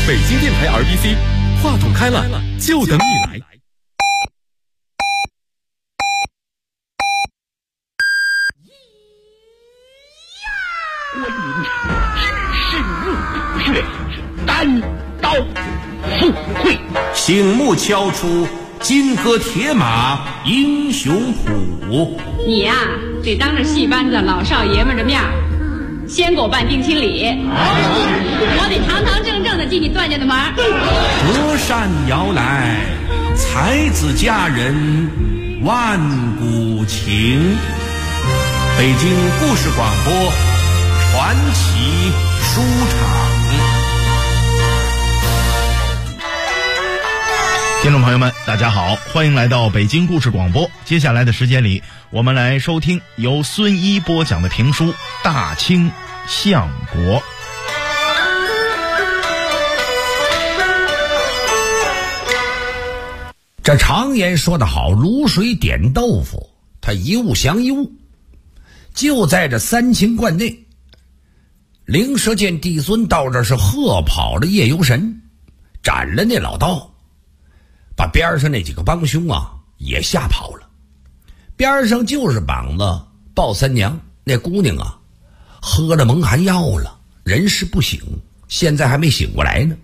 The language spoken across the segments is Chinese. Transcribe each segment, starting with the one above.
北京电台 RBC， 话筒开了，就等你来。 关云长只深入虎穴，单刀赴会。 醒目敲出金戈铁马英雄谱。 你呀，得当着戏班子老少爷们的面先给我办定亲礼，我得堂堂正正的进你段家的门。 隔山摇来，才子佳人万古情。北京故事广播传奇书场。 听众朋友们大家好，欢迎来到北京故事广播。接下来的时间里，我们来收听由孙一播讲的评书《大清相国》。 这常言说得好，卤水点豆腐，它一物降一物。就在这三清观内，灵蛇见帝尊到这是喝跑了夜游神，斩了那老道，把边上那几个帮凶也吓跑了。边上就是绑了鲍三娘那姑娘喝了蒙汗药了，人事不省，现在还没醒过来呢。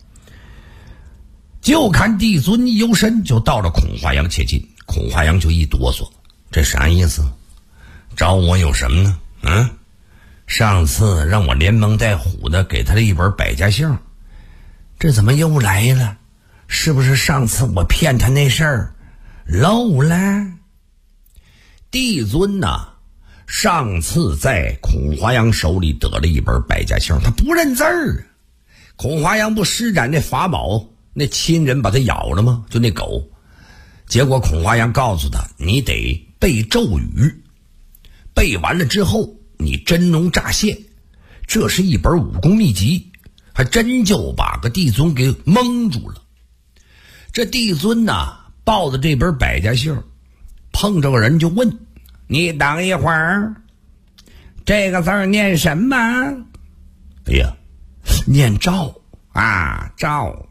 就看帝尊一游身就到了孔华阳切近，孔华阳就一哆嗦，这啥意思？找我有什么呢？上次让我连蒙带唬的给他了一本百家姓，这怎么又来了？是不是上次我骗他那事儿漏了？帝尊上次在孔华阳手里得了一本百家姓，他不认字儿。孔华阳不施展那法宝，那亲人把他咬了吗？就那狗。结果孔华阳告诉他，你得背咒语，背完了之后你真龙乍现，这是一本武功秘籍，还真就把个帝尊给蒙住了。这帝尊抱着这本百家姓，碰着个人就问，你等一会儿，这个字儿念什么？哎呀，念赵赵，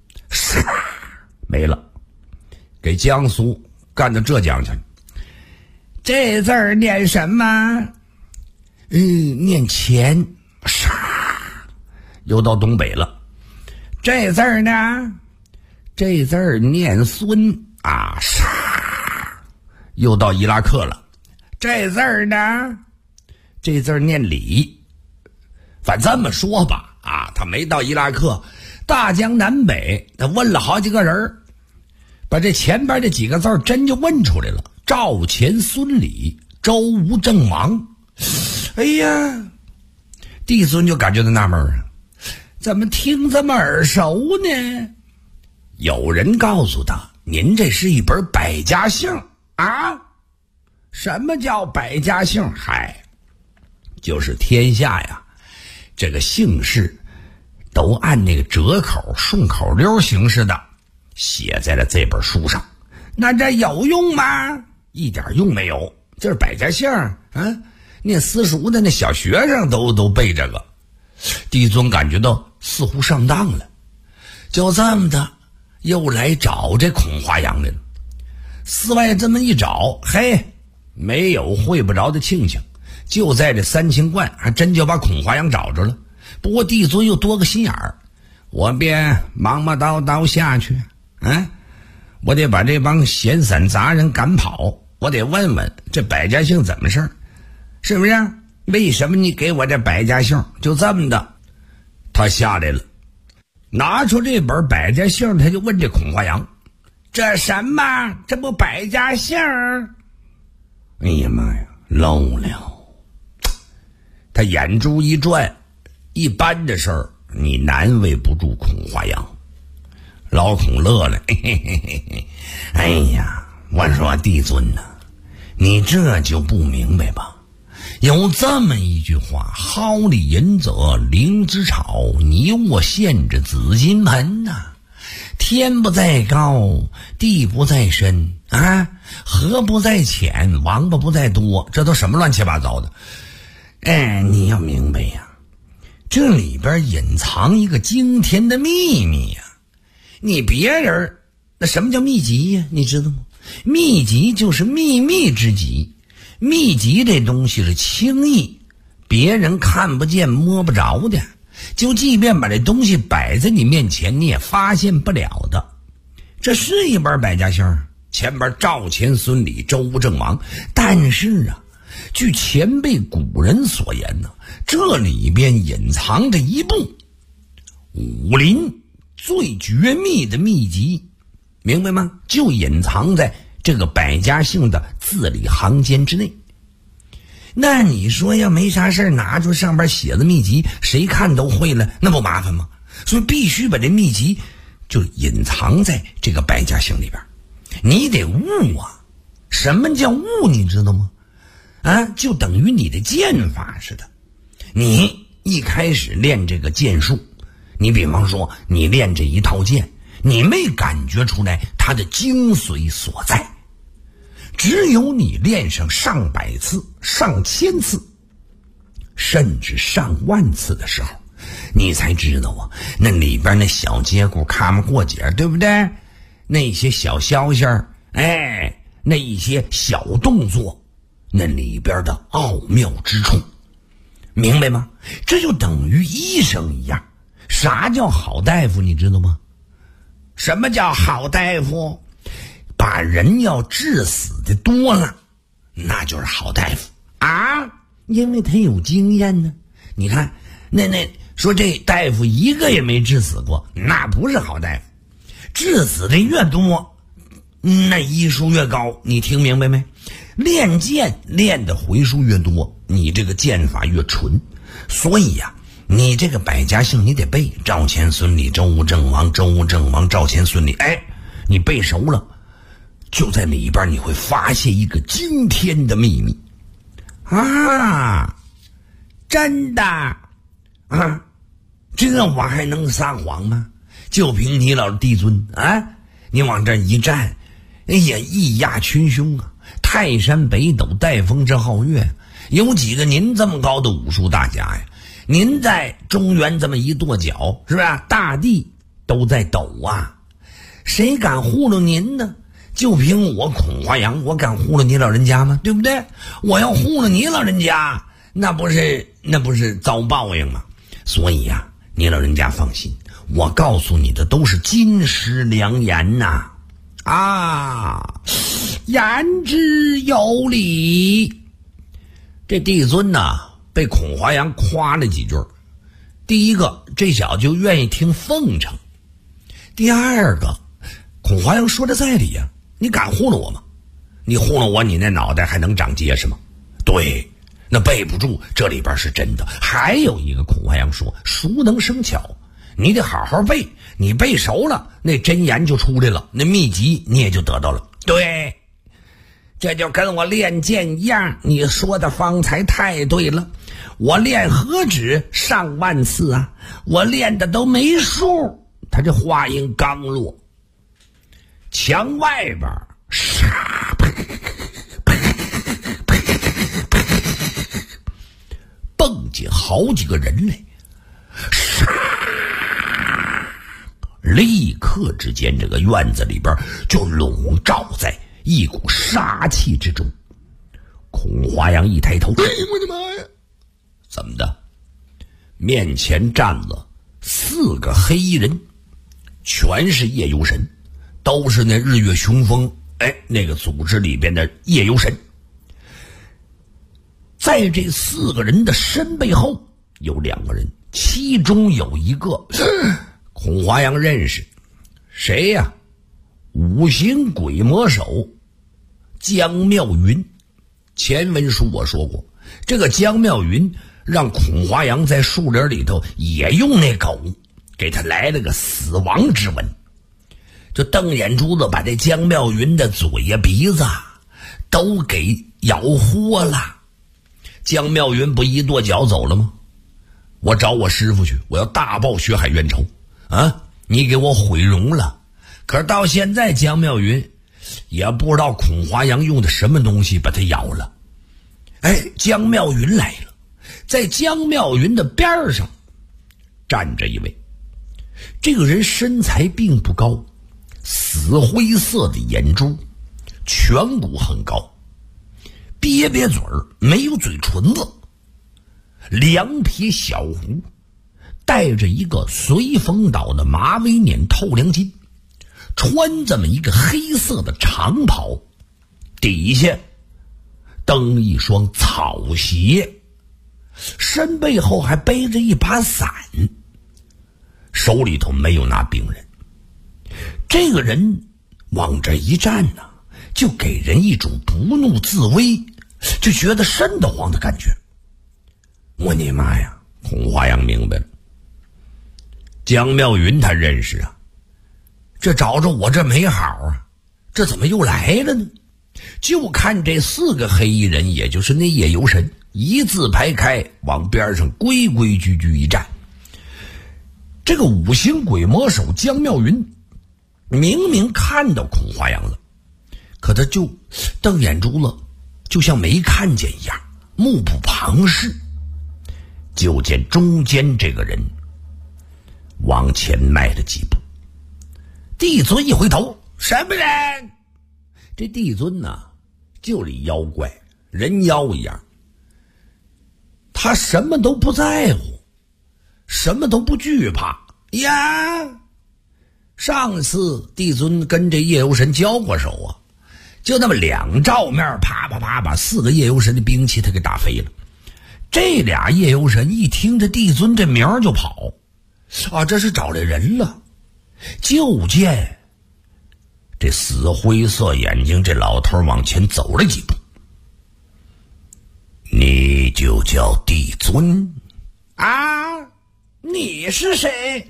没了，给江苏干到浙江去了。这字儿念什么？念钱，又到东北了。这字儿呢？这字儿念孙又到伊拉克了。这字儿呢？这字儿念李。反正这么说吧，他没到伊拉克，大江南北，他问了好几个人，把这前边这几个字儿真就问出来了：赵钱孙李周吴郑王。哎呀，帝尊就感觉到纳闷怎么听这么耳熟呢？有人告诉他，您这是一本百家姓什么叫百家姓？就是天下这个姓氏都按那个折口顺口溜形式的写在了这本书上。那这有用吗？一点用没有，这是百家姓念私塾的那小学生都背这个。帝尊感觉到似乎上当了，就这么的又来找这孔华阳来了。寺外这么一找，没有会不着的庆庆，就在这三清观还真就把孔华阳找着了。不过帝尊又多个心眼儿，我便忙叨下去我得把这帮闲散杂人赶跑，我得问问这百家姓怎么事儿，是不是？为什么你给我这百家姓？就这么的，他下来了，拿出这本百家姓，他就问这孔华阳，这什么？这不百家姓？哎呀妈呀，漏了！他眼珠一转，一般的事儿你难为不住孔华阳。老孔乐了，哎呀，我说帝尊你这就不明白吧？有这么一句话，蒿里饮者灵芝草，你我献之紫金盆天不在高，地不在深河不在浅，王八不在多，这都什么乱七八糟的？你要明白呀， 这里边隐藏一个惊天的秘密呀！你别人那什么叫秘籍呀？你知道吗？秘籍就是秘密之极。秘籍这东西是轻易别人看不见摸不着的，就即便把这东西摆在你面前，你也发现不了的。这是一本百家姓，前边赵钱孙李周吴郑王，但是啊，据前辈古人所言呢，这里边隐藏着一部武林最绝密的秘籍，明白吗？就隐藏在这个百家姓的字里行间之内。那你说要没啥事拿出上边写的秘籍，谁看都会了，那不麻烦吗？所以必须把这秘籍就隐藏在这个百家姓里边。你得悟啊！什么叫悟？你知道吗？就等于你的剑法似的。你一开始练这个剑术，你比方说你练这一套剑，你没感觉出来它的精髓所在，只有你练上上百次、上千次，甚至上万次的时候，你才知道啊，那里边那小节骨看不过节，对不对？那些小消息，那一些小动作，那里边的奥妙之处，明白吗？这就等于医生一样。啥叫好大夫你知道吗？什么叫好大夫？把人要治死的多了，那就是好大夫啊，因为他有经验呢。你看那说这大夫一个也没治死过，那不是好大夫。治死的越多，那医术越高，你听明白没？练剑练的回数越多，你这个剑法越纯。所以呀，你这个百家姓你得背，赵钱孙李周吴郑王，周吴郑王赵钱孙李，你背熟了，就在里边你会发现一个惊天的秘密啊！真的啊？这我还能撒谎吗？就凭你老弟尊啊，你往这一站，义压群雄啊！泰山北斗，带风之皓月，有几个您这么高的武术大家呀？您在中原这么一跺脚，是吧？大地都在抖啊！谁敢糊弄您呢？就凭我孔华阳，我敢糊弄你老人家吗？对不对？我要糊弄你老人家，那不是遭报应吗？所以呀，你老人家放心，我告诉你的都是金石良言呐！言之有理。这帝尊呐，被孔华阳夸了几句。第一个，这小子就愿意听奉承；第二个，孔华阳说的在理呀，你敢糊弄我吗？你糊弄我，你那脑袋还能长结实吗？对，那背不住，这里边是真的。还有一个，孔华阳说，熟能生巧，你得好好背，你背熟了，那真言就出来了，那秘籍你也就得到了。对，这就跟我练剑一样，你说的方才太对了。我练何止上万次啊，我练的都没数。他这话音刚落，墙外边蹦进好几个人来，立刻之间这个院子里边就笼罩在一股杀气之中。孔华阳一抬头，我的妈呀，怎么的？面前站了4个黑衣人，全是夜游神，都是那日月雄风那个组织里边的夜游神。在这4个人的身背后有2个人，其中有一个孔华阳认识，谁呀？五行鬼魔手江妙云。前文书我说过，这个江妙云让孔华阳在树林里头也用那狗给他来了个死亡之吻，就瞪眼珠子把这江妙云的嘴呀鼻子都给咬豁了。江妙云不一跺脚走了吗？我找我师傅去，我要大报血海冤仇啊！你给我毁容了。可是到现在江妙云也不知道孔华阳用的什么东西把他咬了。江妙云来了，在江妙云的边上站着一位，这个人身材并不高，死灰色的眼珠，颧骨很高，瘪瘪嘴儿，没有嘴唇子，两撇小胡，戴着一个随风倒的马尾捻透梁巾，穿这么一个黑色的长袍，底下蹬一双草鞋，身背后还背着一把伞，手里头没有拿兵刃。这个人往这一站呢，就给人一种不怒自威，就觉得瘆得慌的感觉。我你妈呀，孔华阳明白了，江妙云他认识啊，这找着我这没好啊，这怎么又来了呢？就看这4个黑衣人，也就是那夜游神，一字排开往边上规规矩矩一站。这个五行鬼魔手江妙云明明看到孔华阳了，可他就瞪眼珠了，就像没看见一样，目不旁视。就见中间这个人往前迈了几步，帝尊一回头，什么人？这帝尊呢，就里妖怪人妖一样，他什么都不在乎，什么都不惧怕呀。上次帝尊跟这夜游神交过手啊，就那么2照面，啪啪啪把4个夜游神的兵器他给打飞了。这俩夜游神一听这帝尊这名儿就跑啊，这是找来人了。就见这死灰色眼睛这老头往前走了几步，你就叫帝尊啊？你是谁？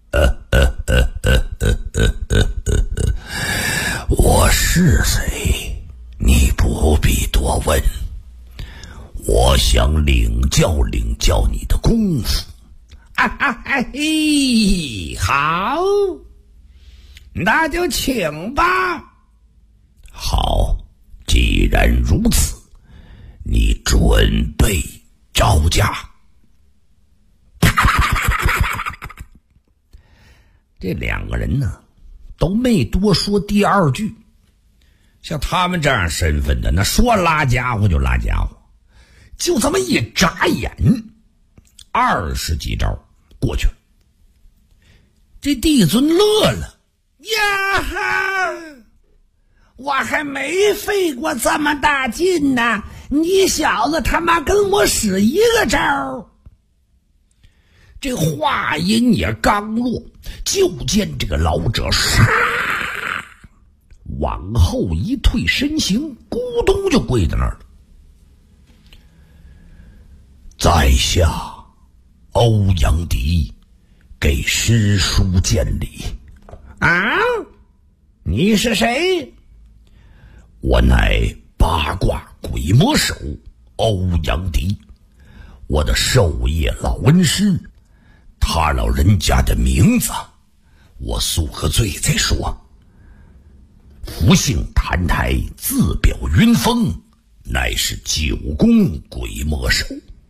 我是谁？你不必多问。我想领教你的功夫。好，那就请吧。好，既然如此，你准备招架。这2个人呢，都没多说第2句。像他们这样身份的，那说拉家伙就拉家伙，就这么一眨眼，20几招过去了。这帝尊乐了，呀哈，我还没费过这么大劲呢，你小子他妈跟我使一个招。这话音也刚落，就见这个老者唰往后一退身形，咕咚就跪在那儿了。在下欧阳迪给师叔见礼。啊，你是谁？我乃八卦鬼魔手欧阳迪，我的授业老恩师，他老人家的名字我宿个罪再说。福姓谭台，自表云峰，乃是九宫鬼魔手。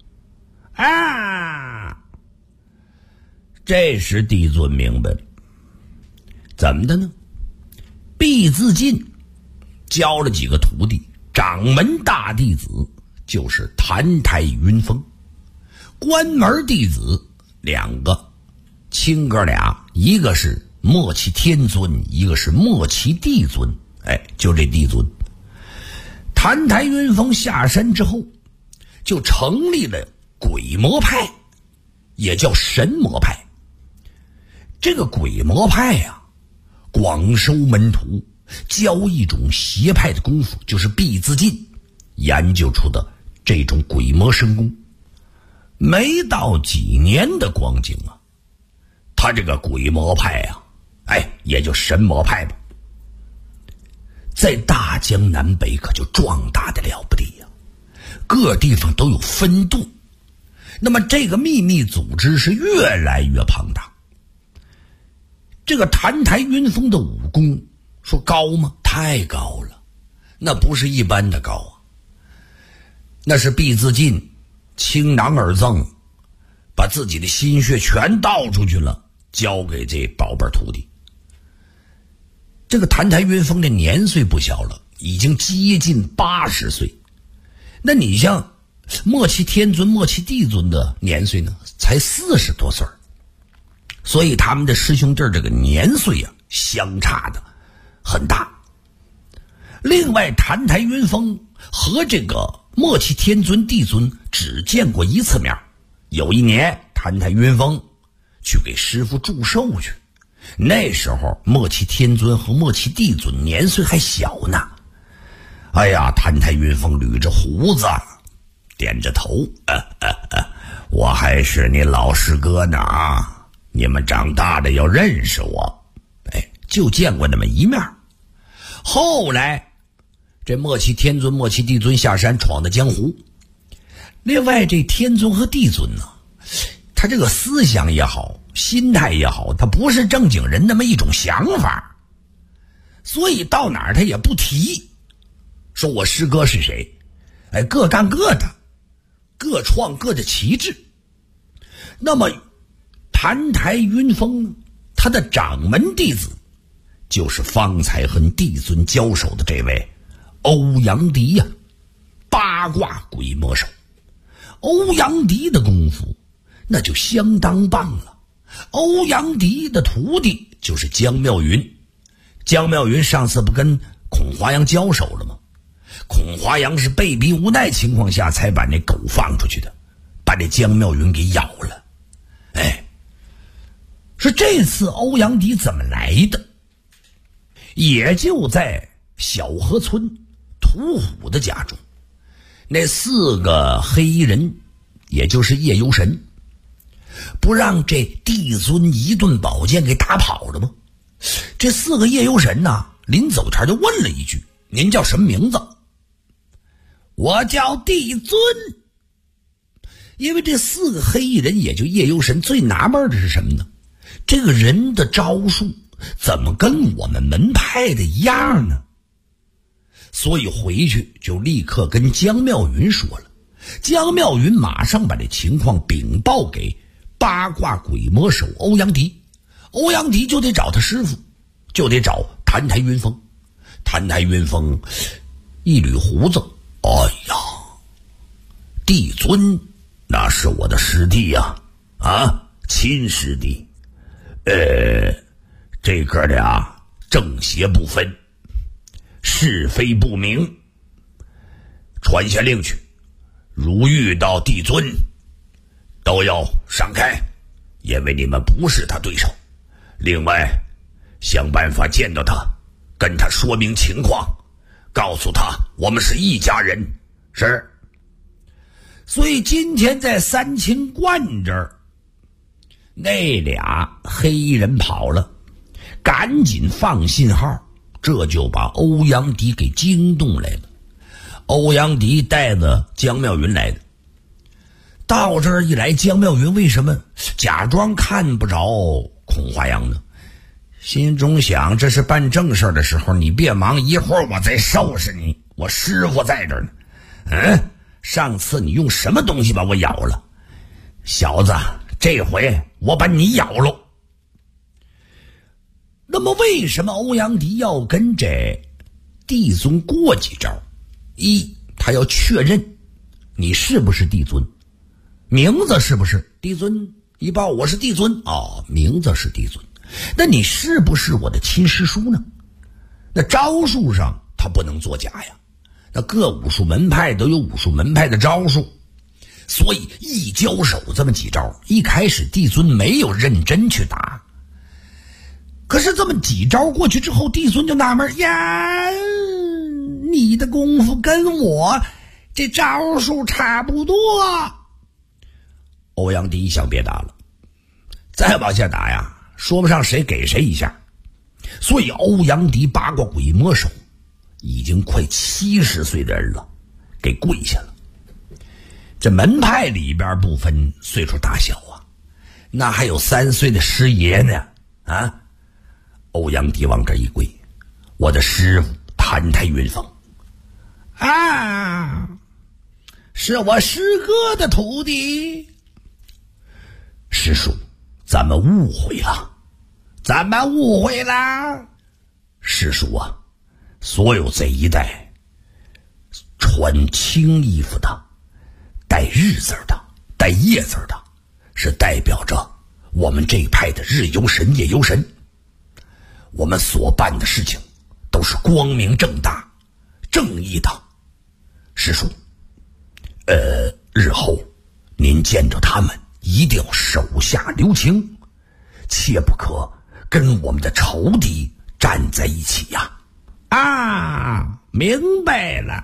啊！这时帝尊明白了，怎么的呢？毕自尽教了几个徒弟，掌门大弟子就是谭台云峰，关门弟子2个，亲哥俩，一个是末期天尊，一个是末期帝尊。就这帝尊。谭台云峰下山之后，就成立了鬼魔派，也叫神魔派。这个鬼魔派啊，广收门徒，教一种邪派的功夫，就是毕自尽研究出的这种鬼魔神功。没到几年的光景啊，他这个鬼魔派啊，也就神魔派吧，在大江南北可就壮大的了不得呀，各地方都有分舵。那么这个秘密组织是越来越庞大。这个谭台云峰的武功说高吗？太高了，那不是一般的高啊，那是毕自尽倾囊而赠， 把自己的心血全倒出去了，交给这宝贝徒弟。这个澹台云峰的年岁不小了，已经接近80岁。那你像末期天尊、末期帝尊的年岁呢，才40多岁，所以他们的师兄弟这个年岁啊，相差的很大。另外，澹台云峰和这个末期天尊、帝尊只见过一次面。有一年，澹台云峰去给师傅祝寿去，那时候末期天尊和末期帝尊年岁还小呢。哎呀，澹台云峰捋着胡子，点着头，我还是你老师哥呢啊！你们长大的要认识我。就见过那么一面。后来这末期天尊、末期帝尊下山闯的江湖。另外这天尊和帝尊呢，他这个思想也好，心态也好，他不是正经人那么一种想法，所以到哪儿他也不提说我师哥是谁，各干各的，各创各的旗帜。那么澹台云峰呢，他的掌门弟子就是方才和帝尊交手的这位欧阳迪呀，八卦鬼魔手。欧阳迪的功夫那就相当棒了。欧阳迪的徒弟就是江妙云。江妙云上次不跟孔华阳交手了吗？孔华阳是被逼无奈情况下才把那狗放出去的，把这江妙云给咬了。说这次欧阳迪怎么来的？也就在小河村屠虎的家中，那4个黑衣人，也就是夜游神，不让这帝尊一顿宝剑给打跑了吗？这4个夜游神呢，临走前就问了一句：您叫什么名字？我叫帝尊。因为这4个黑衣人也就夜游神最纳闷的是什么呢？这个人的招数怎么跟我们门派的一样呢？所以回去就立刻跟江妙云说了。江妙云马上把这情况禀报给八卦鬼魔手欧阳迪。欧阳迪就得找他师傅，就得找澹台云峰。澹台云峰一捋胡子，哎呀，帝尊那是我的师弟呀，亲师弟。这哥俩正邪不分，是非不明，传下令去，如遇到帝尊都要闪开，因为你们不是他对手。另外想办法见到他，跟他说明情况，告诉他我们是一家人。是。所以今天在三清观这儿，那俩黑衣人跑了，赶紧放信号，这就把欧阳迪给惊动来了。欧阳迪带着江妙云来的。到这儿一来，江妙云为什么假装看不着孔华阳呢？心中想，这是办正事的时候，你别忙，一会儿我再收拾你，我师傅在这儿呢。上次你用什么东西把我咬了？小子，这回我把你咬了。那么为什么欧阳迪要跟这帝尊过几招？一，他要确认你是不是帝尊，名字是不是帝尊？一报我是帝尊，名字是帝尊，那你是不是我的亲师叔呢？那招数上他不能作假呀，那各武术门派都有武术门派的招数，所以一交手这么几招，一开始帝尊没有认真去打，可是这么几招过去之后，帝尊就纳闷呀，你的功夫跟我这招数差不多。欧阳迪一想别打了，再往下打呀，说不上谁给谁一下。所以欧阳迪八卦鬼魔手已经快70岁的人了，给跪下了。这门派里边不分岁数大小啊，那还有3岁的师爷呢啊！欧阳迪往这一跪，我的师傅澹台云峰是我师哥的徒弟。 师叔，咱们误会了，咱们误会了。师叔啊，所有这一带穿青衣服的，带日字的，带夜字的，是代表着我们这一派的日游神夜游神。我们所办的事情都是光明正大正义的。师叔，日后您见着他们一定要手下留情，切不可跟我们的仇敌站在一起呀。明白了。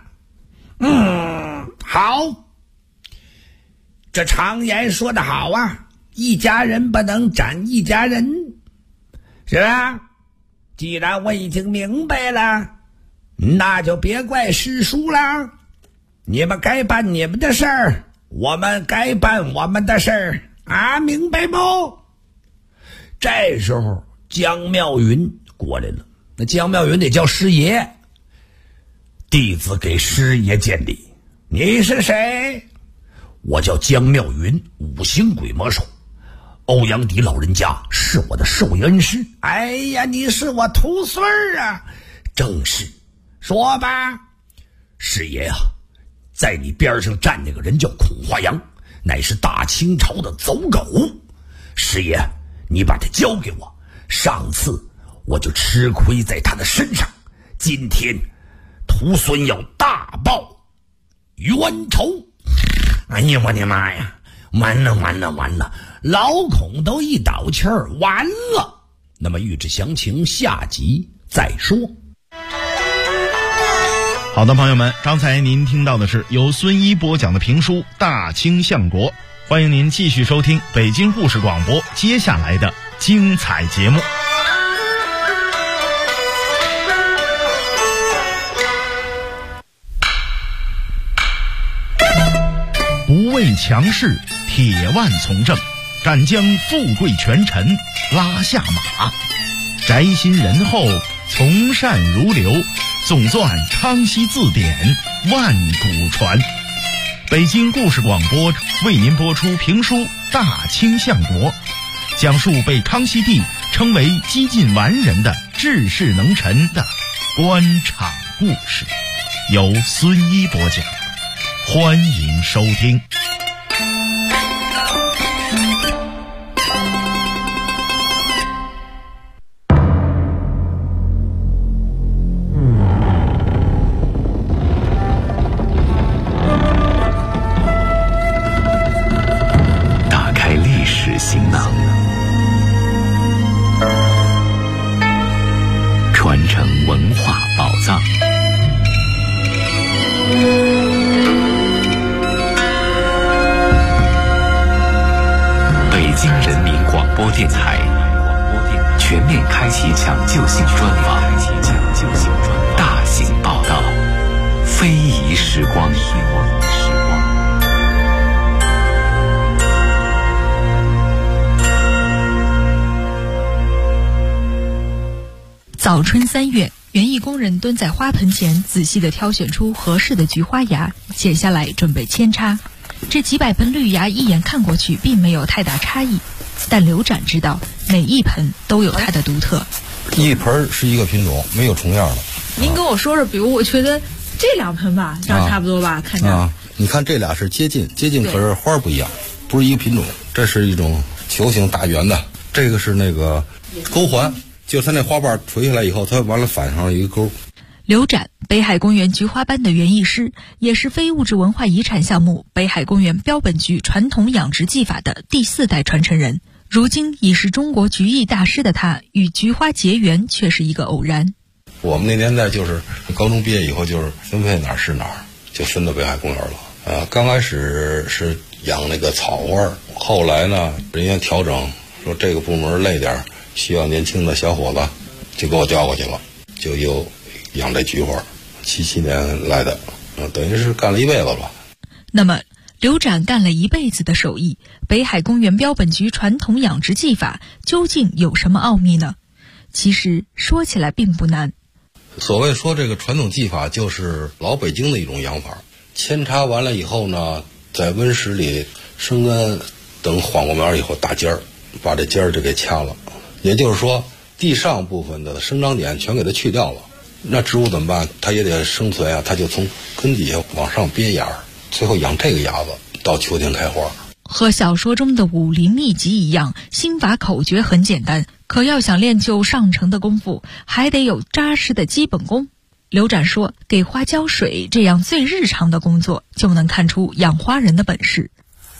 好，这常言说得好啊，一家人不能斩一家人，是吧？既然我已经明白了，那就别怪师叔了。你们该办你们的事儿，我们该办我们的事儿啊，明白不？这时候江妙云过来了，那江妙云得叫师爷。弟子给师爷见礼。你是谁？我叫江妙云，五行鬼魔手。欧阳迪老人家是我的授业恩师。哎呀，你是我徒孙儿啊！正是。说吧。师爷啊，在你边上站那个人叫孔华阳，乃是大清朝的走狗。师爷，你把他交给我，上次我就吃亏在他的身上，今天徒孙要大报冤仇。哎呀，我的妈呀，完了，老孔都一倒气儿，完了。那么欲知详情，下集再说。 好的，朋友们，刚才您听到的是由孙一播讲的评书《大清相国》，欢迎您继续收听北京故事广播接下来的精彩节目。不畏强势，铁腕从政，敢将富贵权臣拉下马，宅心仁厚，从善如流，总纂康熙字典，万古传。北京故事广播为您播出评书《大清相国》，讲述被康熙帝称为几近完人的治世能臣的官场故事，由孙一播讲，欢迎收听。 行囊，传承文化宝藏。北京人民广播电台全面开启抢救性专访，大型报道，非遗时光。 早春3月，园艺工人蹲在花盆前，仔细地挑选出合适的菊花芽，剪下来准备扦插。这几百盆绿芽一眼看过去并没有太大差异，但刘展知道每一盆都有它的独特。 一盆是一个品种，没有重样的。 您跟我说说，比如我觉得这2盆吧，长差不多吧，看着。 你看这俩是接近，可是花不一样，不是一个品种。这是一种球形大圆的，这个是那个钩环。就它那花瓣垂下来以后，它完了反上一个钩。 刘展，北海公园菊花班的园艺师，也是非物质文化遗产项目北海公园标本菊传统养殖技法的第4代传承人。如今已是中国菊艺大师的他，与菊花结缘却是一个偶然。 我们那年代就是高中毕业以后，就是分配哪儿是哪儿，就分到北海公园了。刚开始是养那个草花，后来呢，人家调整说这个部门累点，需要年轻的小伙子，就给我调过去了，就又养这菊花。77年来的，等于是干了一辈子了。 那么刘展干了一辈子的手艺，北海公园标本菊传统养殖技法究竟有什么奥秘呢？其实说起来并不难。 所谓说这个传统技法，就是老北京的一种养法。扦插完了以后呢，在温室里生根等缓过苗以后打尖儿，把这尖儿就给掐了。也就是说，地上部分的生长点全给它去掉了。那植物怎么办？它也得生存啊，它就从根底下往上憋芽，最后养这个芽子，到秋天开花。 和小说中的武林秘籍一样，心法口诀很简单，可要想练就上乘的功夫，还得有扎实的基本功。刘展说，给花浇水这样最日常的工作，就能看出养花人的本事。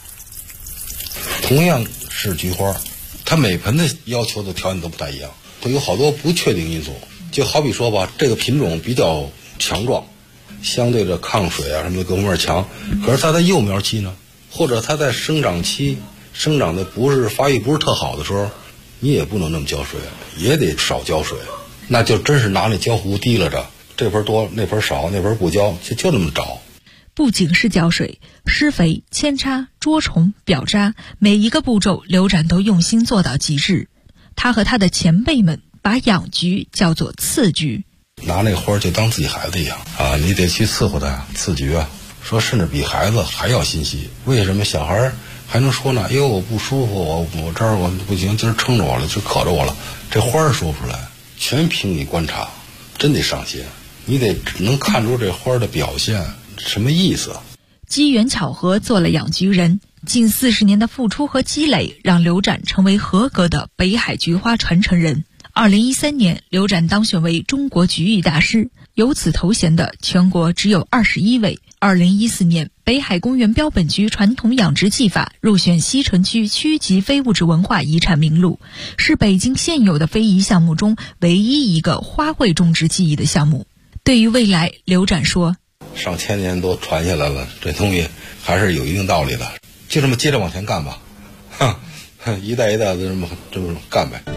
同样是菊花，它每盆的要求的条件都不太一样，它有好多不确定因素。就好比说吧，这个品种比较强壮，相对的抗水啊什么的各方面强，可是它在幼苗期呢，或者它在生长期生长的发育不是特好的时候，你也不能那么浇水，也得少浇水，那就真是拿那浇壶提拉着，这盆多那盆少，那盆不浇，就那么找。 不仅是浇水，施肥、扦插、捉虫、表渣，每一个步骤刘展都用心做到极致。他和他的前辈们把养菊叫做次菊， 拿那花就当自己孩子一样啊，你得去伺候它，次菊啊，说甚至比孩子还要心细。为什么小孩还能说呢？哎呦，我不舒服，我这儿我不行，今儿撑着我了，就渴着我了。这花说不出来，全凭你观察，真得上心，你得能看出这花的表现什么意思。 机缘巧合做了养菊人，近40年的付出和积累，让刘展成为合格的北海菊花传承人。2013年，刘展当选为中国菊艺大师，有此头衔的全国只有21位。2014年，北海公园标本菊传统养殖技法入选西城区区级非物质文化遗产名录，是北京现有的非遗项目中唯一一个花卉种植技艺的项目。对于未来，刘展说， 上千年都传下来了，这东西还是有一定道理的，就这么接着往前干吧，一代一代的这么干呗。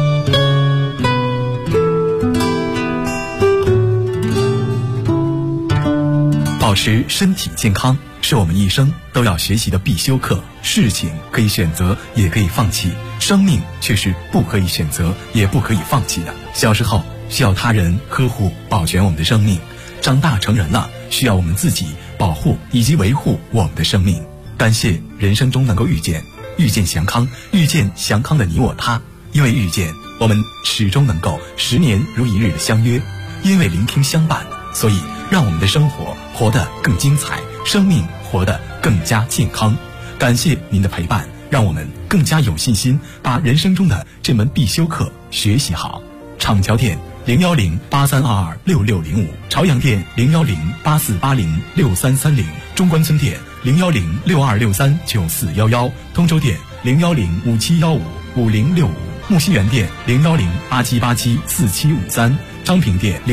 保持身体健康是我们一生都要学习的必修课。事情可以选择，也可以放弃，生命却是不可以选择，也不可以放弃的。小时候需要他人呵护保全我们的生命，长大成人了需要我们自己保护以及维护我们的生命。感谢人生中能够遇见祥康，遇见祥康的你我他。因为遇见，我们始终能够10年如一日的相约；因为聆听相伴，所以让我们的生活活得更精彩，生命活得更加健康。感谢您的陪伴，让我们更加有信心把人生中的这门必修课学习好。厂桥店01083226605，朝阳店01084806330，中关村店01062639411，通州店01057155065，木樨园店01087874753，昌平店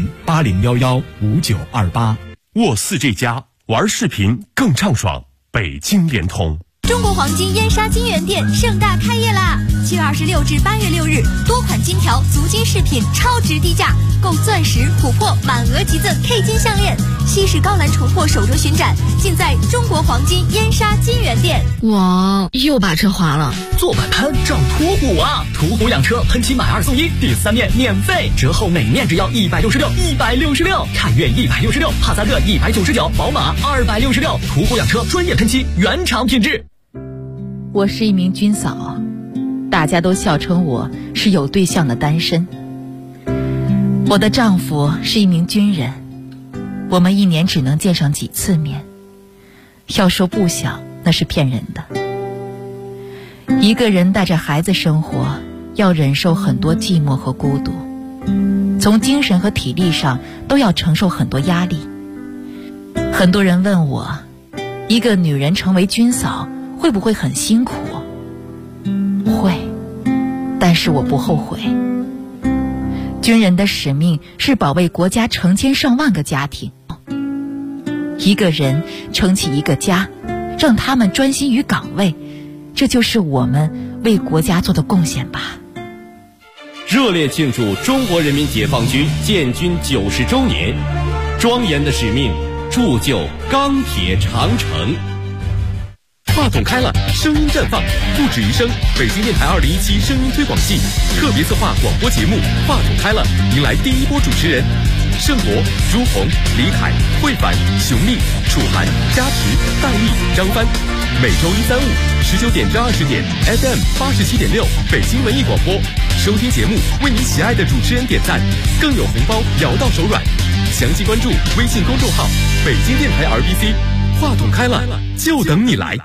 01080115928。 沃4这家玩视频更畅爽，北京联通。 中国黄金燕莎金源店盛大开业啦！7月26至8月6日，多款金条、足金饰品超值低价，购钻石、琥珀满额即赠 K 金项链，西式高栏重获手镯巡展，尽在中国黄金燕莎金源店。 哇，又把车划了， 做摆摊找途虎啊！途虎养车喷漆买2送1，第3面免费，折后每面只要166，凯越166，帕萨特199，宝马266，途虎养车专业喷漆，原厂品质。 我是一名军嫂，大家都笑称我是有对象的单身。我的丈夫是一名军人，我们1年只能见上几次面，要说不想那是骗人的。一个人带着孩子生活，要忍受很多寂寞和孤独，从精神和体力上都要承受很多压力。很多人问我，一个女人成为军嫂会不会很辛苦？会，但是我不后悔。军人的使命是保卫国家成千上万个家庭，一个人撑起一个家，让他们专心于岗位，这就是我们为国家做的贡献吧。 热烈庆祝中国人民解放军建军90周年，庄严的使命铸就钢铁长城。话筒开了，声音绽放，不止一声。北京电台2017声音推广季特别策划广播节目《话筒开了》，迎来第一波主持人盛博、朱红、李凯、慧凡、熊丽、楚涵、加持、戴丽、张帆。 每周1、3、5 19点至20点 FM 87.6北京文艺广播，收听节目为你喜爱的主持人点赞，更有红包摇到手软。详细关注微信公众号北京电台 RBC， 话筒开了就等你来。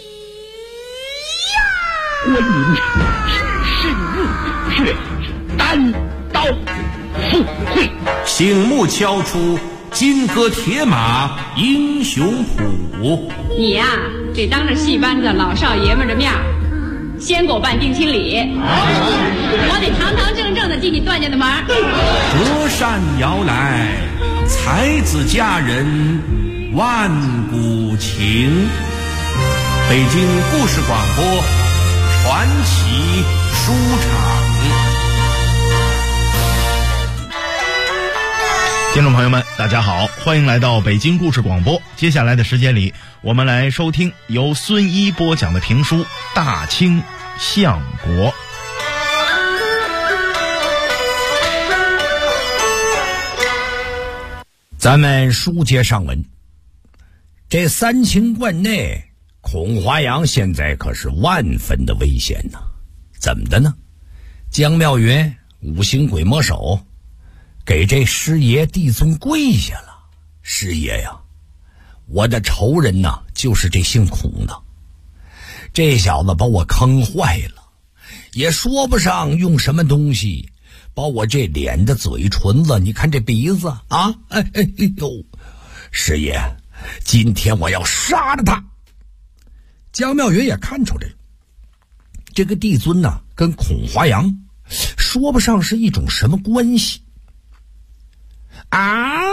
观音只身入血，单刀赴会， 醒目敲出金戈铁马英雄谱。 你呀，得当着戏班子老少爷们的面先给我办定亲礼，我得堂堂正正的进你段家的门。 折扇摇来，才子佳人万古情。北京故事广播传奇书场。 听众朋友们，大家好，欢迎来到北京故事广播。接下来的时间里，我们来收听由孙一播讲的评书《大清相国》。 咱们书接上文，这三清观内，孔华阳现在可是万分的危险呐！怎么的呢？江妙云五行鬼魔手给这师爷帝尊跪下了。师爷呀，我的仇人呐，就是这姓孔的，这小子把我坑坏了，也说不上用什么东西把我这脸的嘴唇子，你看这鼻子啊，哎呦，师爷，今天我要杀了他。江妙云也看出来了，这个帝尊呢，跟孔华阳说不上是一种什么关系啊。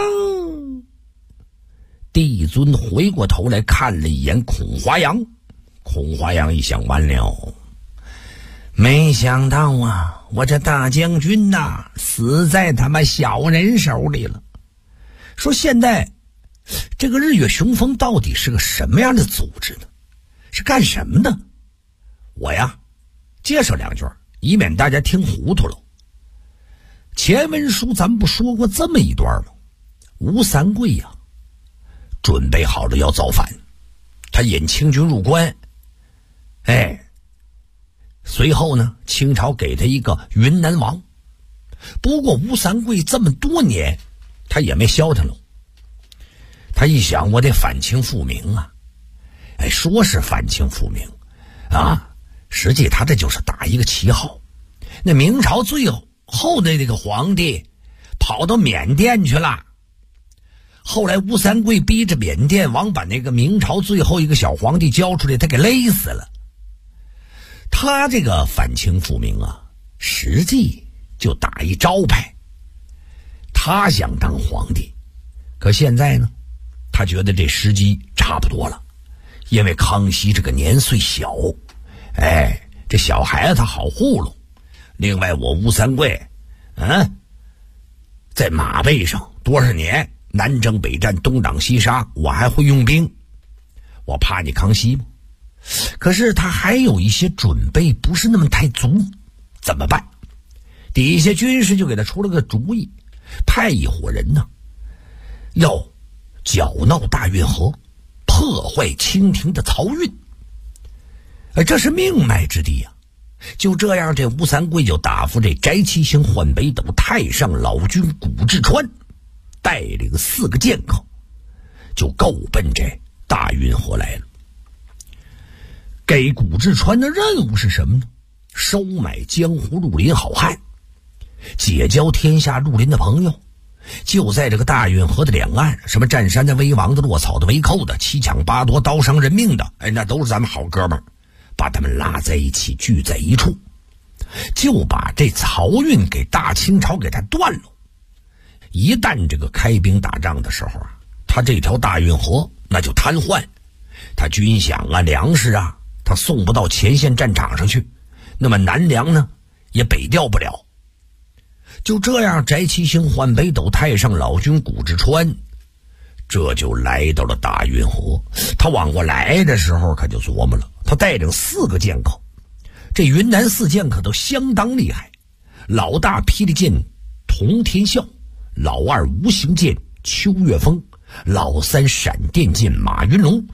帝尊回过头来看了一眼孔华阳，孔华阳一想，完了，没想到啊，我这大将军呐，死在他妈小人手里了。说现在这个日月雄风到底是个什么样的组织呢？是干什么的？我呀介绍两句，以免大家听糊涂了。前文书咱们不说过这么一段吗？吴三桂呀，准备好了要造反，他引清军入关，随后呢，清朝给他一个云南王。不过吴三桂这么多年，他也没消停了。他一想，我得反清复明啊！说是反清复明啊，实际他这就是打一个旗号。那明朝最后的那个皇帝跑到缅甸去了，后来吴三桂逼着缅甸王把那个明朝最后一个小皇帝交出来，他给勒死了。他这个反清复明啊，实际就打一招牌。他想当皇帝，可现在呢，他觉得这时机差不多了。因为康熙这个年岁小，这小孩子他好糊弄。另外我吴三桂在马背上多少年，南征北战，东挡西杀，我还会用兵，我怕你康熙吗？可是他还有一些准备不是那么太足，怎么办？底下军士就给他出了个主意，派一伙人呢，要搅闹大运河，破坏清廷的漕运，这是命脉之地啊！就这样，这吴三桂就打发这翟七星、换北斗、太上老君古志川带领4个剑客，就够奔这大运河来了。给古志川的任务是什么呢？收买江湖绿林好汉，结交天下绿林的朋友。就在这个大运河的两岸，什么占山的、围王的、落草的、围寇的、欺抢扒夺、刀伤人命的，那都是咱们好哥们儿，把他们拉在一起，聚在一处，就把这漕运给大清朝给他断了。一旦这个开兵打仗的时候啊，他这条大运河那就瘫痪，他军饷啊、粮食啊，他送不到前线战场上去，那么南粮呢也北调不了。就这样，翟七星、换北斗、太上老君古志川这就来到了大运河。他往过来的时候可就琢磨了，他带领4个剑客，这云南4剑客都相当厉害。老大霹雳剑童天啸，老2无形剑秋月峰，老3闪电剑马云龙，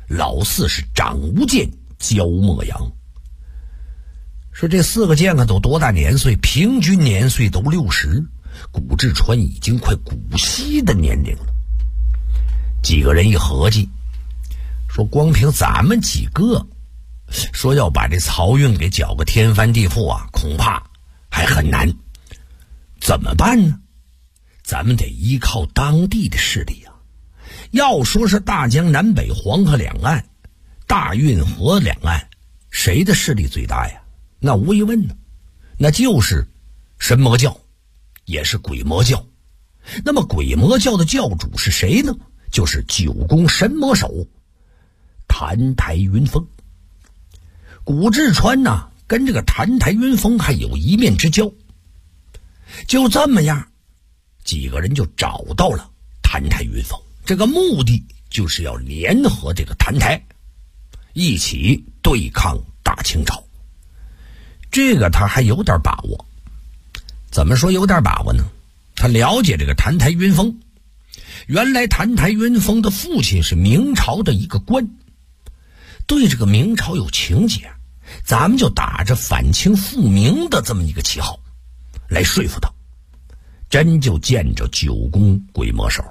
老四是张无间、焦墨阳。说这4个剑客都多大年岁？平均年岁都60，谷志川已经快古稀的年龄了。几个人一合计，说光凭咱们几个，说要把这漕运给搅个天翻地覆啊，恐怕还很难。怎么办呢？咱们得依靠当地的势力啊。要说是大江南北、黄河两岸、大运河两岸，谁的势力最大呀？那无疑问呢，那就是神魔教，也是鬼魔教。那么鬼魔教的教主是谁呢？就是九宫神魔手澹台云峰。谷志川呢，跟这个澹台云峰还有一面之交。就这么样，几个人就找到了澹台云峰，这个目的就是要联合这个澹台，一起对抗大清朝。这个他还有点把握。怎么说有点把握呢？他了解这个澹台云峰，原来澹台云峰的父亲是明朝的一个官，对这个明朝有情结，咱们就打着反清复明的这么一个旗号来说服他，真就见着九宫鬼魔手了。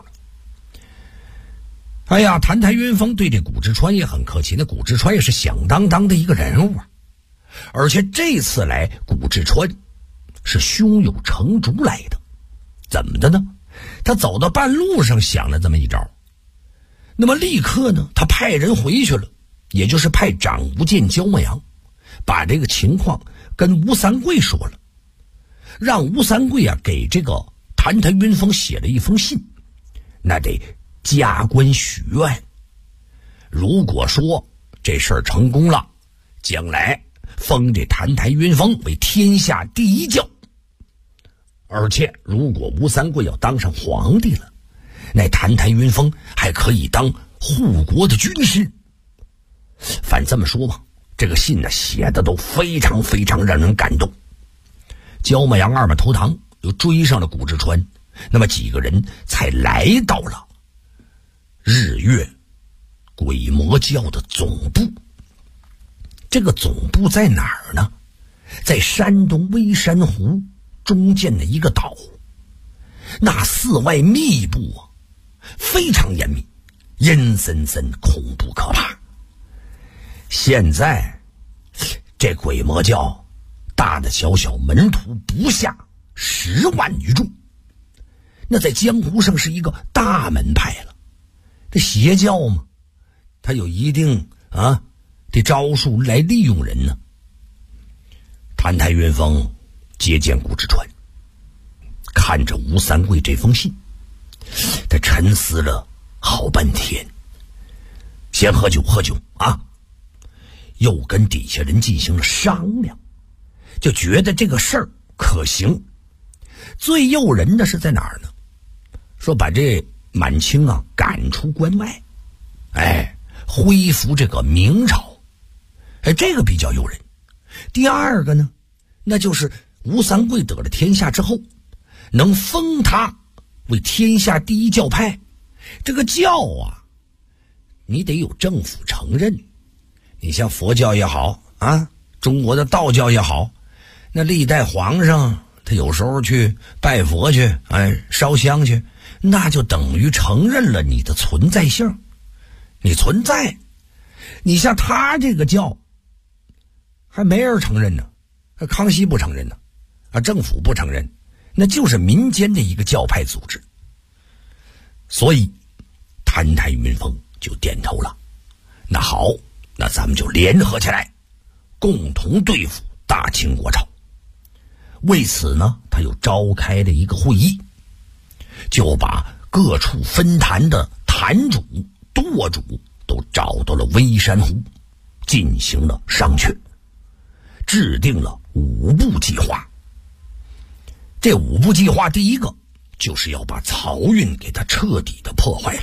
哎呀，澹台云峰对这谷志川也很客气，那谷志川也是响当当的一个人物啊。而且这次来谷志川是胸有成竹来的。怎么的呢？他走到半路上想了这么一招，那么立刻呢，他派人回去了，也就是派张无间、焦墨阳把这个情况跟吴三桂说了，让吴三桂啊给这个澹台云峰写了一封信，那得加官许愿。如果说这事儿成功了，将来封这澹台云峰为天下第一教。而且如果吴三桂要当上皇帝了，那澹台云峰还可以当护国的军师。反这么说吧，这个信呢写的都非常非常让人感动。焦墨阳二马投唐，又追上了谷志川，那么几个人才来到了日月鬼魔教的总部。这个总部在哪儿呢？在山东微山湖中间的一个岛，那四外密布啊，非常严密，阴森森，恐怖可怕。现在这鬼魔教大大小小门徒不下10万余众，那在江湖上是一个大门派了。这邪教嘛，它有一定的招数来利用人呢。澹台云峰接见谷志川，看着吴三桂这封信，他沉思了好半天，先喝酒啊，又跟底下人进行了商量，就觉得这个事儿可行。最诱人的是在哪儿呢？说把这满清啊赶出关外，恢复这个明朝，这个比较诱人。第二个呢，那就是吴三桂得了天下之后，能封他为天下第一教派。这个教啊，你得有政府承认。你像佛教也好啊，中国的道教也好，那历代皇上他有时候去拜佛去，烧香去，那就等于承认了你的存在性，你存在。你像他这个教还没人承认呢，康熙不承认呢，政府不承认，那就是民间的一个教派组织。所以澹台云峰就点头了，那好，那咱们就联合起来，共同对付大清国朝。为此呢，他又召开了一个会议，就把各处分坛的坛主、舵主都找到了微山湖，进行了商榷，制定了5步计划。这5步计划，第一个就是要把漕运给它彻底的破坏了。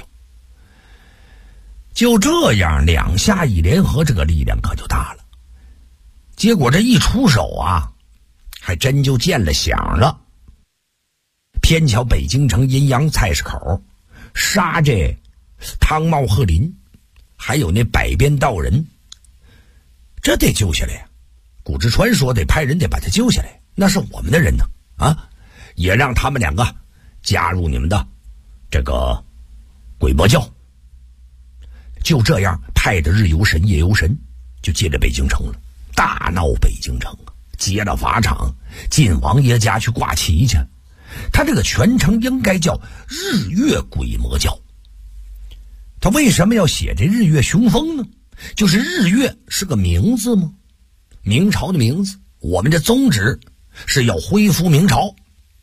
就这样2下一联合，这个力量可就大了。结果这一出手啊，还真就见了响了。偏巧北京城阴阳菜市口杀这汤茂鹤林， 还有那百变道人，这得救下来呀。古之川说得派人得把他救下来，那是我们的人呢啊，也让他们两个加入你们的这个鬼魔教。就这样，派的日游神夜游神就进了北京城了，大闹北京城，劫了法场，进王爷家去挂旗去。他这个全称应该叫日月鬼魔教。他为什么要写这日月雄风呢？就是日月是个名字吗？明朝的名字，我们的宗旨是要恢复明朝。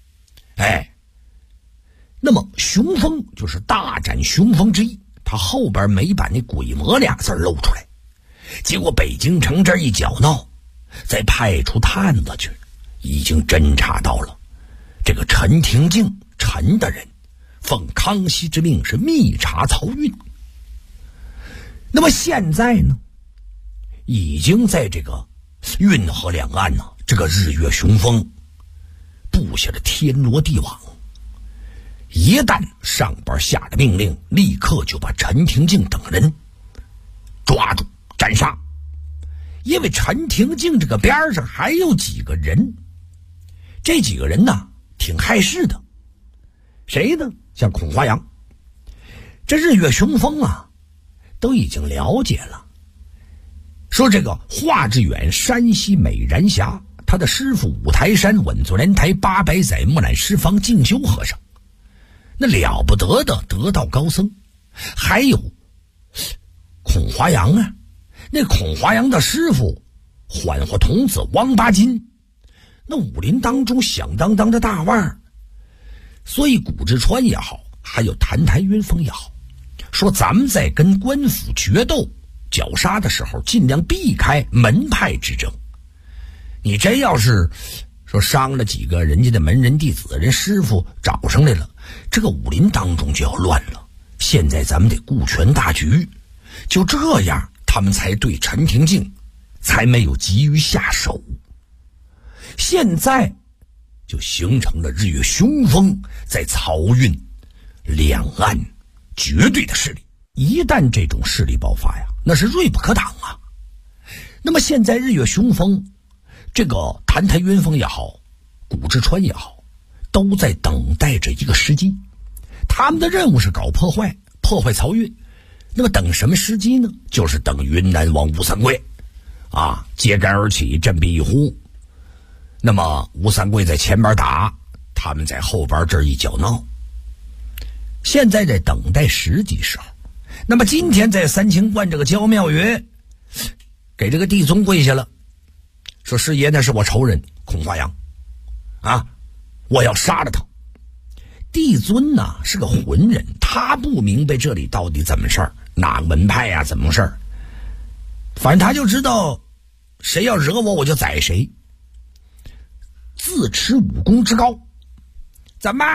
那么雄风就是大展雄风之意，他后边没把那鬼魔俩字露出来。结果北京城这一搅闹，再派出探子去，已经侦查到了这个陈廷敬陈大人奉康熙之命是密查漕运。那么现在呢，已经在这个运河两岸呢，这个日月雄风布下了天罗地网。一旦上边下了命令，立刻就把陈廷敬等人抓住斩杀。因为陈廷敬这个边上还有几个人，这几个人呢挺害事的。谁呢？像孔华阳。这日月雄风啊都已经了解了，说这个华志远山西美然峡，他的师傅五台山稳坐莲台800载木兰师方静修和尚，那了不得的得道高僧。还有孔华阳啊，那孔华阳的师傅缓和童子王八金，那武林当中响当当的大腕儿。所以古之川也好，还有谭台云峰也好，说咱们在跟官府决斗绞杀的时候，尽量避开门派之争。你真要是说伤了几个人家的门人弟子，人师傅找上来了，这个武林当中就要乱了。现在咱们得顾全大局，就这样他们才对陈廷敬才没有急于下手。现在就形成了日月雄风在漕运两岸绝对的势力。一旦这种势力爆发呀，那是锐不可挡啊。那么现在日月雄风，这个谭台云峰也好，古之川也好，都在等待着一个时机。他们的任务是搞破坏漕运。那么等什么时机呢？就是等云南王吴三桂啊揭竿而起，振臂一呼。那么吴三桂在前边打，他们在后边这一搅闹。现在在等待时机时候。那么今天在三清观这个焦妙云给这个地尊跪下了，说师爷那是我仇人孔华阳啊，我要杀了他。地尊呢是个浑人，他不明白这里到底怎么事儿，哪个门派呀怎么事儿，反正他就知道谁要惹我就宰谁，自持武功之高。怎么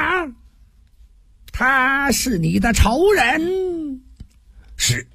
他是你的仇人？是。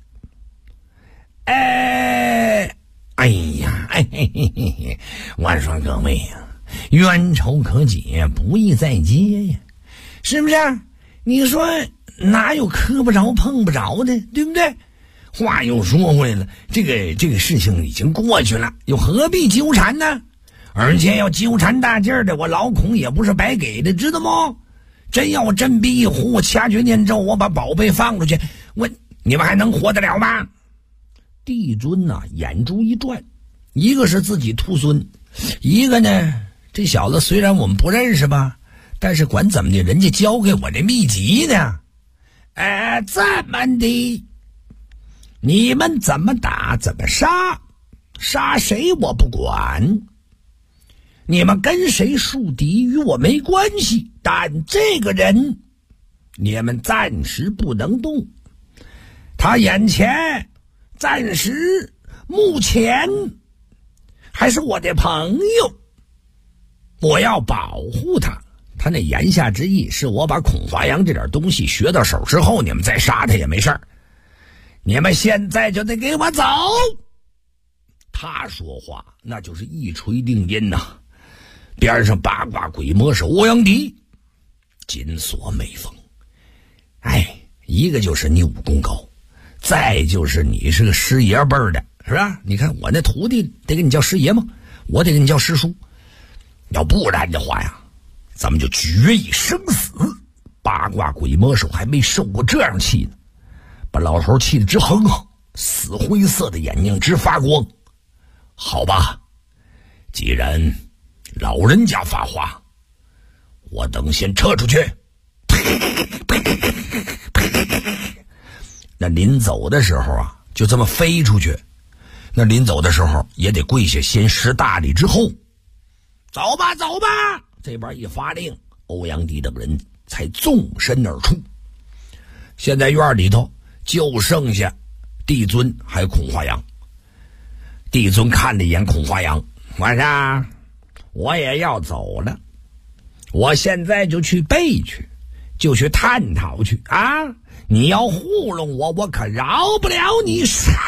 哎呀，我说各位呀，冤仇可解，不义在接呀，是不是？你说哪有磕不着碰不着的，对不对？话又说回来了，这个事情已经过去了，又何必纠缠呢？而且要纠缠大劲儿的，我老孔也不是白给的，知道吗？真要我振臂一呼，我掐诀念咒，我把宝贝放出去，你们还能活得了吗？帝尊呐，眼珠一转，一个是自己徒孙，一个呢，这小子虽然我们不认识吧，但是管怎么的，人家教给我这秘籍呢。这么的，你们怎么打怎么杀，杀谁我不管，你们跟谁树敌与我没关系，但这个人你们暂时不能动，他眼前暂时目前还是我的朋友，我要保护他。他那言下之意是我把孔华阳这点东西学到手之后，你们再杀他也没事儿，你们现在就得给我走。他说话那就是一锤定音呐。边上八卦鬼魔是欧阳迪，紧锁眉峰。一个就是你武功高， 再就是你是个师爷辈儿的，是吧？你看我那徒弟得给你叫师爷吗？我得给你叫师叔。要不然的话呀，咱们就决一生死。八卦鬼魔手还没受过这样气呢，把老头气得直哼哼，死灰色的眼睛直发光。好吧，既然老人家发话，我等先撤出去。那临走的时候啊，就这么飞出去。那临走的时候也得跪下先施大礼之后，走吧走吧。这边一发令，欧阳帝等人才纵身而出。现在院里头就剩下帝尊还有孔华阳。帝尊看了一眼孔华阳，晚上我也要走了，我现在就去背去，就去探讨去啊！你要糊弄我，我可饶不了你！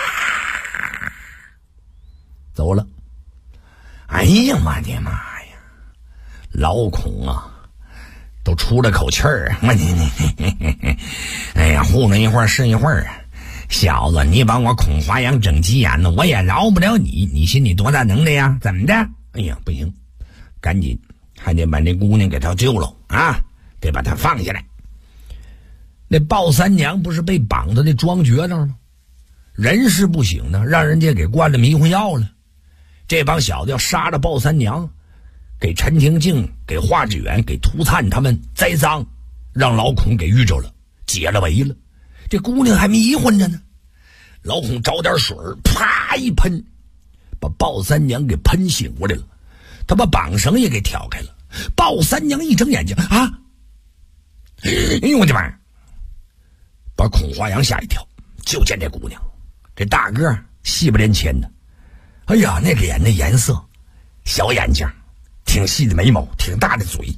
走了。哎呀妈的妈呀，老孔啊都出了口气儿。哎呀，糊弄一会儿是一会儿啊！小子，你把我孔华阳整急眼了，我也饶不了你。你心里多大能耐呀？怎么的？哎呀，不行，赶紧还得把那姑娘给他救了啊！得把他放下来。那鲍三娘不是被绑在那庄爵那儿吗？人是不行的，让人家给灌了迷魂药了。这帮小子要杀了鲍三娘，给陈廷敬、给华志远、给涂灿他们栽赃，让老孔给遇着了，解了围了。这姑娘还迷混着呢，老孔找点水啪一喷，把鲍三娘给喷醒过来了。他把绑绳也给挑开了。鲍三娘一睁眼睛啊，哎呦我的妈！把孔华阳吓一跳。就见这姑娘，这大个细不连前的，哎呀，那个眼那颜色，小眼睛，挺细的眉毛，挺大的嘴。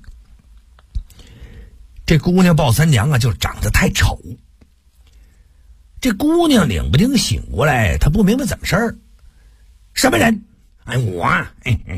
这姑娘鲍三娘啊，就长得太丑。这姑娘领不丁醒过来，她不明白怎么事儿。什么人？哎，我啊，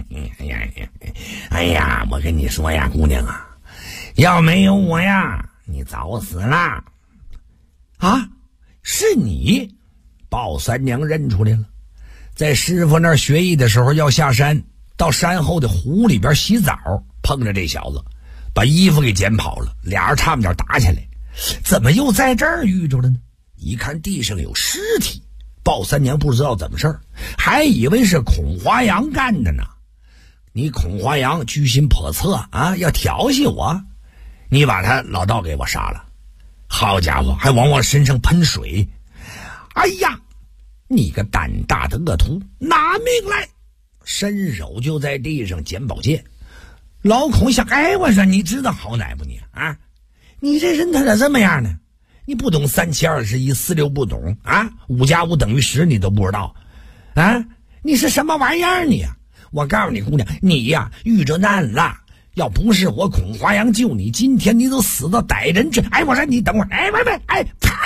哎呀，我跟你说呀，姑娘啊，要没有我呀，你早死了。啊，是你？鲍三娘认出来了，在师傅那儿学艺的时候要下山，到山后的湖里边洗澡，碰着这小子，把衣服给捡跑了，俩人差不点打起来。怎么又在这儿遇着了呢？一看地上有尸体，鲍三娘不知道怎么事儿，还以为是孔华阳干的呢。你孔华阳居心叵测啊，要调戏我，你把他老道给我杀了。好家伙，还往我身上喷水！哎呀，你个胆大的恶徒，拿命来！伸手就在地上捡宝剑。老孔想，哎，我说你知道好歹不你啊？你这人他咋这么样呢？你不懂3七21，4六不懂啊？5加5等于10你都不知道啊？你是什么玩意儿你啊？我告诉你姑娘，你呀遇着难了。要不是我孔华阳救你，今天你都死到歹人这。哎，我说你等会儿，哎，喂，哎，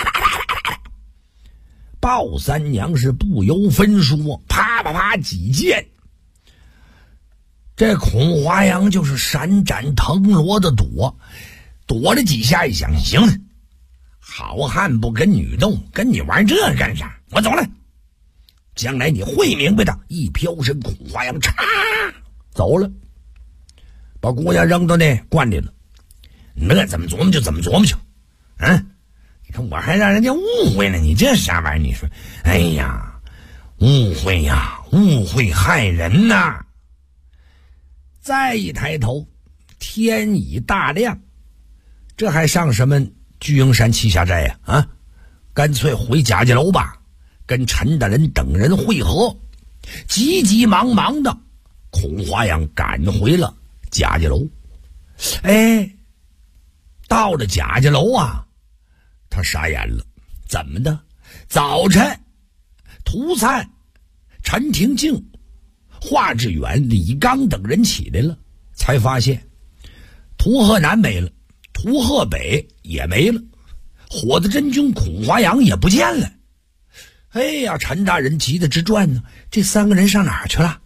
鲍三娘是不由分说，啪啪啪几剑。这孔华阳就是闪展腾挪的躲了几下，一想，行了，好汉不跟女斗，跟你玩这干啥？我走了，将来你会明白的。一飘身，孔华阳嚓走了。把姑娘扔到那罐里了，那怎么琢磨就怎么琢磨去，你看我还让人家误会了，你这啥玩意儿？你说，哎呀，误会呀，误会害人呐！再一抬头，天已大亮，这还上什么聚英山栖霞斋呀？啊，干脆回贾家楼吧，跟陈大人等人会合。急急忙忙的，孔华阳赶回了贾家楼。哎，到了贾家楼啊，他傻眼了。怎么的？早晨涂灿、陈廷敬、华志远、李刚等人起来了，才发现涂鹤南没了，涂鹤北也没了，火子真君孔华阳也不见了。哎呀，陈大人急得直转呢，这3个人上哪儿去了？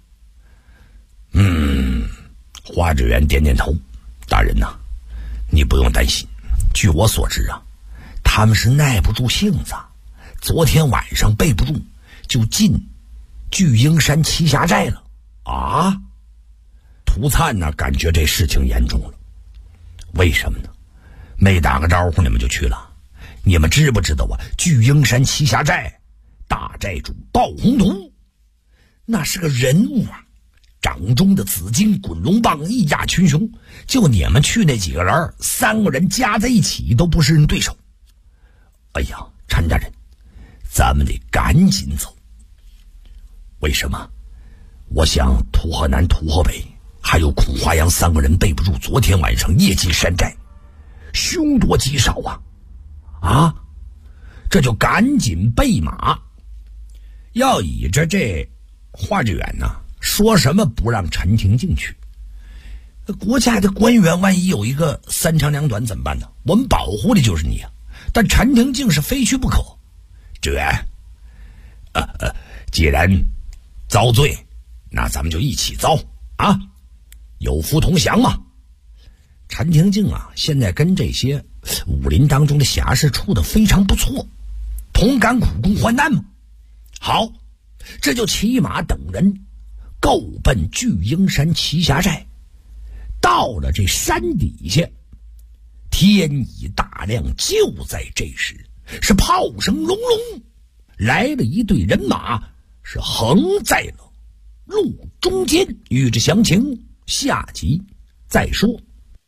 华志远点点头，大人呐，你不用担心，据我所知啊，他们是耐不住性子， 昨天晚上备不住就进巨鹰山栖霞寨了啊！涂灿呢，感觉这事情严重了。为什么呢？没打个招呼你们就去了？你们知不知道啊？巨鹰山栖霞寨大寨主鲍宏图，那是个人物啊，掌中的紫金滚龙棒力压群雄，就你们去那几个人，3个人加在一起都不是人对手。哎呀，陈大人，咱们得赶紧走。为什么？我想涂河南、涂河北还有孔华阳3个人备不住昨天晚上夜进山寨，凶多吉少啊！这就赶紧备马。要倚着这华志远呢，说什么不让陈廷敬去？国家的官员万一有一个3长2短怎么办呢？我们保护的就是你啊！但陈廷敬是非去不可。志远，既然遭罪，那咱们就一起遭啊！有福同享嘛。陈廷敬啊，现在跟这些武林当中的侠士处得非常不错，同甘苦共患难嘛。好，这就骑马等人够奔巨鹰山栖霞寨。到了这山底下，天已大亮，就在这时，是炮声隆隆，来了一队人马，是横在了路中间。欲知详情，下集再说。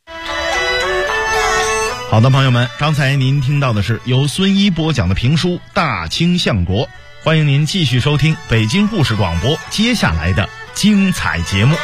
好的，朋友们，刚才您听到的是由孙一播讲的评书《大清相国》，欢迎您继续收听北京故事广播接下来的精彩节目。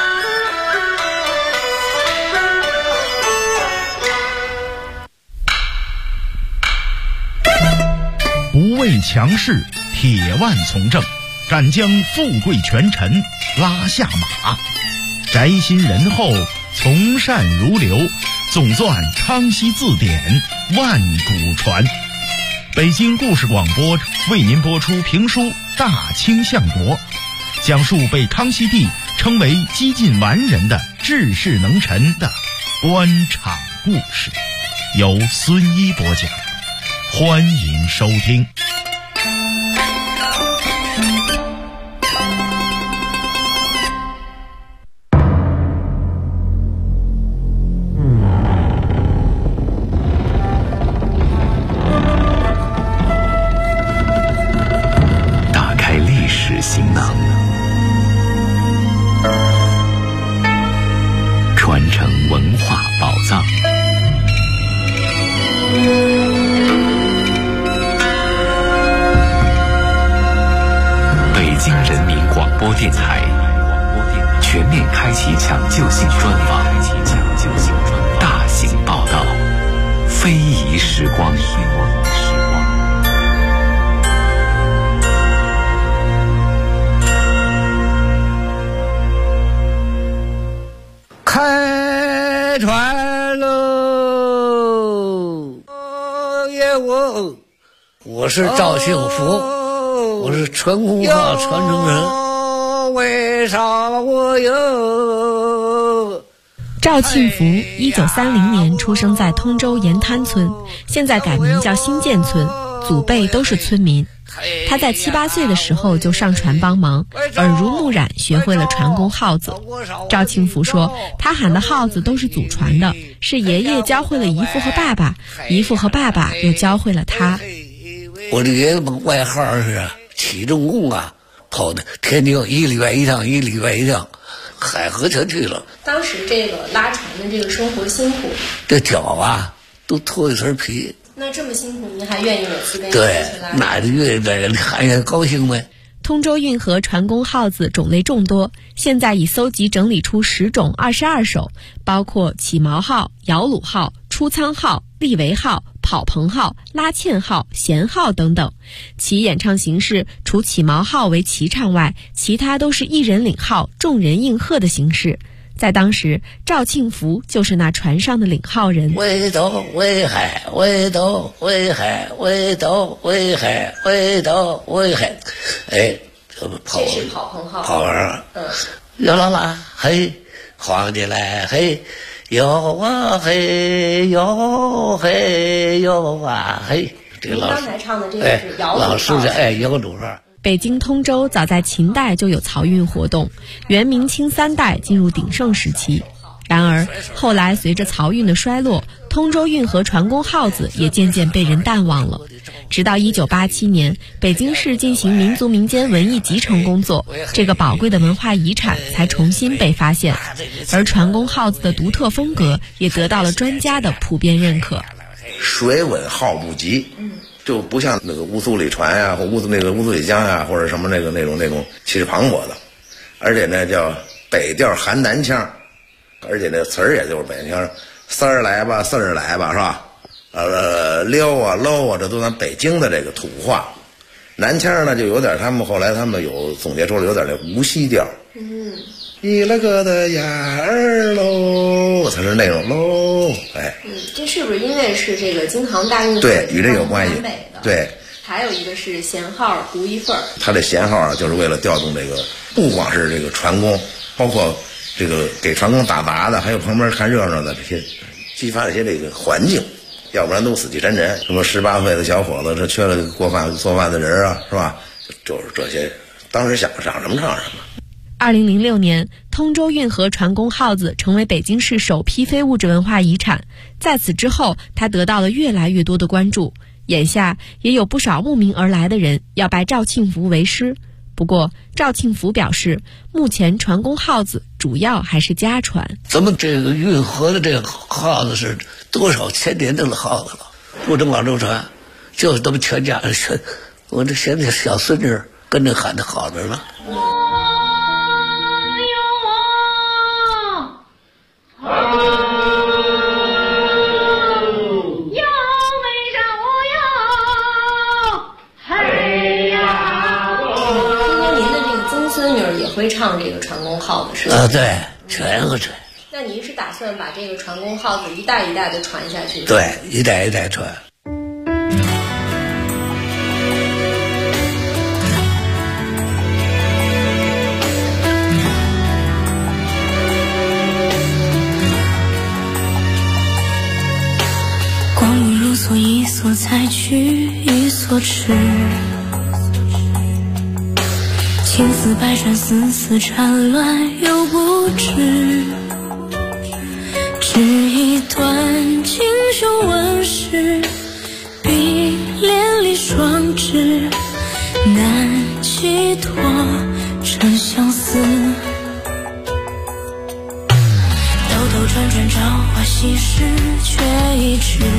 不畏强势，铁腕从政，敢将富贵权臣拉下马，宅心仁厚，从善如流，总纂康熙字典，万古传。北京故事广播为您播出评书《大清相国》，讲述被康熙帝称为几近完人的治世能臣的官场故事，由孙一播讲，欢迎收听。 行囊，传承文化宝藏。北京人民广播电台全面开启抢救性专访，大型报道，非遗时光。 开船喽！我是赵幸福，我是传功号传承人。为啥我有？ 赵庆福1930年出生在通州盐滩村，现在改名叫新建村，祖辈都是村民。他在7、8岁的时候就上船帮忙，耳濡目染，学会了传功号子。赵庆福说，他喊的号子都是祖传的，是爷爷教会了姨父和爸爸，姨父和爸爸又教会了他。 我的爷爷外号是起重工啊，跑的天津1礼拜1趟，1礼拜1趟，海河全去了。 当时这个拉船的这个生活辛苦， 这脚啊都脱一层皮。 那这么辛苦，您还愿意每次跟对，那就愿意在这里看也高兴呗。 通州运河传功号子种类众多，现在已搜集整理出10种22首，包括起锚号、摇橹号、出舱号、立桅号、跑棚号、拉纤号、弦号等等。其演唱形式除起锚号为齐唱外，其他都是一人领号，众人应和的形式。在当时，赵庆福就是那船上的领号人。 围斗围海，围斗围海，围斗围海，围斗围海。哎，这是跑棚号。 跑棚。哟啦啦，嘿，皇帝来嘿，哟啊嘿，哟嘿哟啊嘿。 这个老刚才唱的这个是摇橹老师的摇橹号。 北京通州早在秦代就有漕运活动，元明清3代进入鼎盛时期。然而后来随着漕运的衰落，通州运河船工号子也渐渐被人淡忘了。直到1987年，北京市进行民族民间文艺集成工作，这个宝贵的文化遗产才重新被发现，而船工号子的独特风格也得到了专家的普遍认可。 水稳号不急，就不像那个乌苏里船呀，或乌苏里江呀，或者什么那种气势磅礴的，而且呢叫北调含南腔，而且那词儿也就是北腔，三儿来吧，四儿来吧，是吧？溜啊搂啊，这都咱北京的这个土话。南腔呢就有点，后来他们有总结出来有点那无锡调。一了个的呀儿喽，才是那种喽， 这是不是因为是这个京杭大运河？ 对，与这有关系。对， 还有一个是弦号独一份儿。 他这弦号啊，就是为了调动这个，不光是这个船工，包括这个给船工打杂的，还有旁边看热闹的这些，激发一些这个环境，要不然都死气沉沉。什么18岁的小伙子，这缺了做饭的人啊，是吧？就是这些，当时想什么唱什么。 2006年，通州运河船工号子成为北京市首批非物质文化遗产。在此之后，它得到了越来越多的关注。眼下也有不少慕名而来的人要拜赵庆福为师。不过，赵庆福表示，目前船工号子主要还是家传。 咱们这个运河的这个号子是多少千年的号子了，不能往周传，就是咱们全家人学。我这现在小孙女跟着喊的好着呢。 会唱这个船工号子是吧？ 对，全会吹。 那您是打算把这个船工号子一代一代的传下去？ 对，一代一代传。 光阴如梭，一梭采去，一梭吃。千丝百转，丝丝缠乱又不知，只一段锦绣纹饰，碧连理双枝，难寄托真相思。兜兜转转，朝花夕拾，却一直